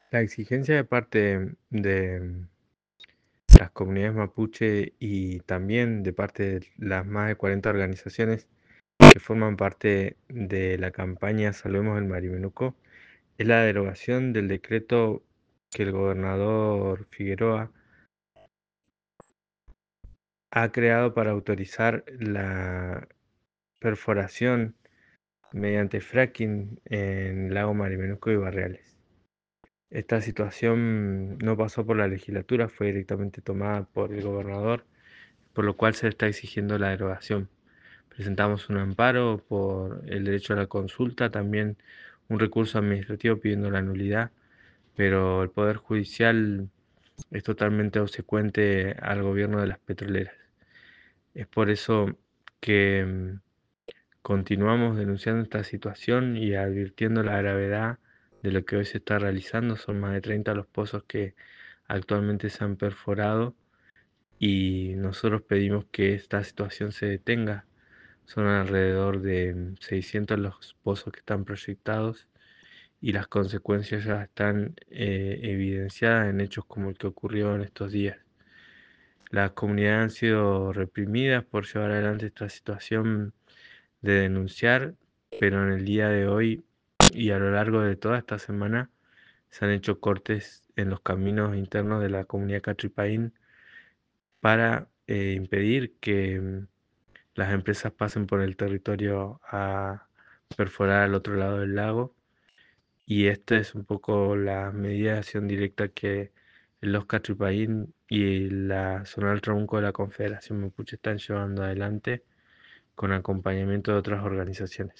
La exigencia de parte de las comunidades mapuche y también de parte de las más de 40 organizaciones que forman parte de la campaña Salvemos el Marimenuco es la derogación del decreto que el gobernador Figueroa ha creado para autorizar la perforación mediante fracking en el lago Marimenuco y Barreales. Esta situación no pasó por la legislatura, fue directamente tomada por el gobernador, por lo cual se le está exigiendo la derogación. Presentamos un amparo por el derecho a la consulta, también un recurso administrativo pidiendo la nulidad, pero el Poder Judicial es totalmente obsecuente al gobierno de las petroleras. Es por eso que continuamos denunciando esta situación y advirtiendo la gravedad de lo que hoy se está realizando. Son más de 30 los pozos que actualmente se han perforado y nosotros pedimos que esta situación se detenga. Son alrededor de 600 los pozos que están proyectados y las consecuencias ya están evidenciadas en hechos como el que ocurrió en estos días. Las comunidades han sido reprimidas por llevar adelante esta situación de denunciar, pero en el día de hoy y a lo largo de toda esta semana se han hecho cortes en los caminos internos de la comunidad Catripaín para impedir que las empresas pasen por el territorio a perforar al otro lado del lago. Y esta es un poco la medida de acción directa que los Catripaín y la zona del Tronco de la Confederación Mapuche están llevando adelante con acompañamiento de otras organizaciones.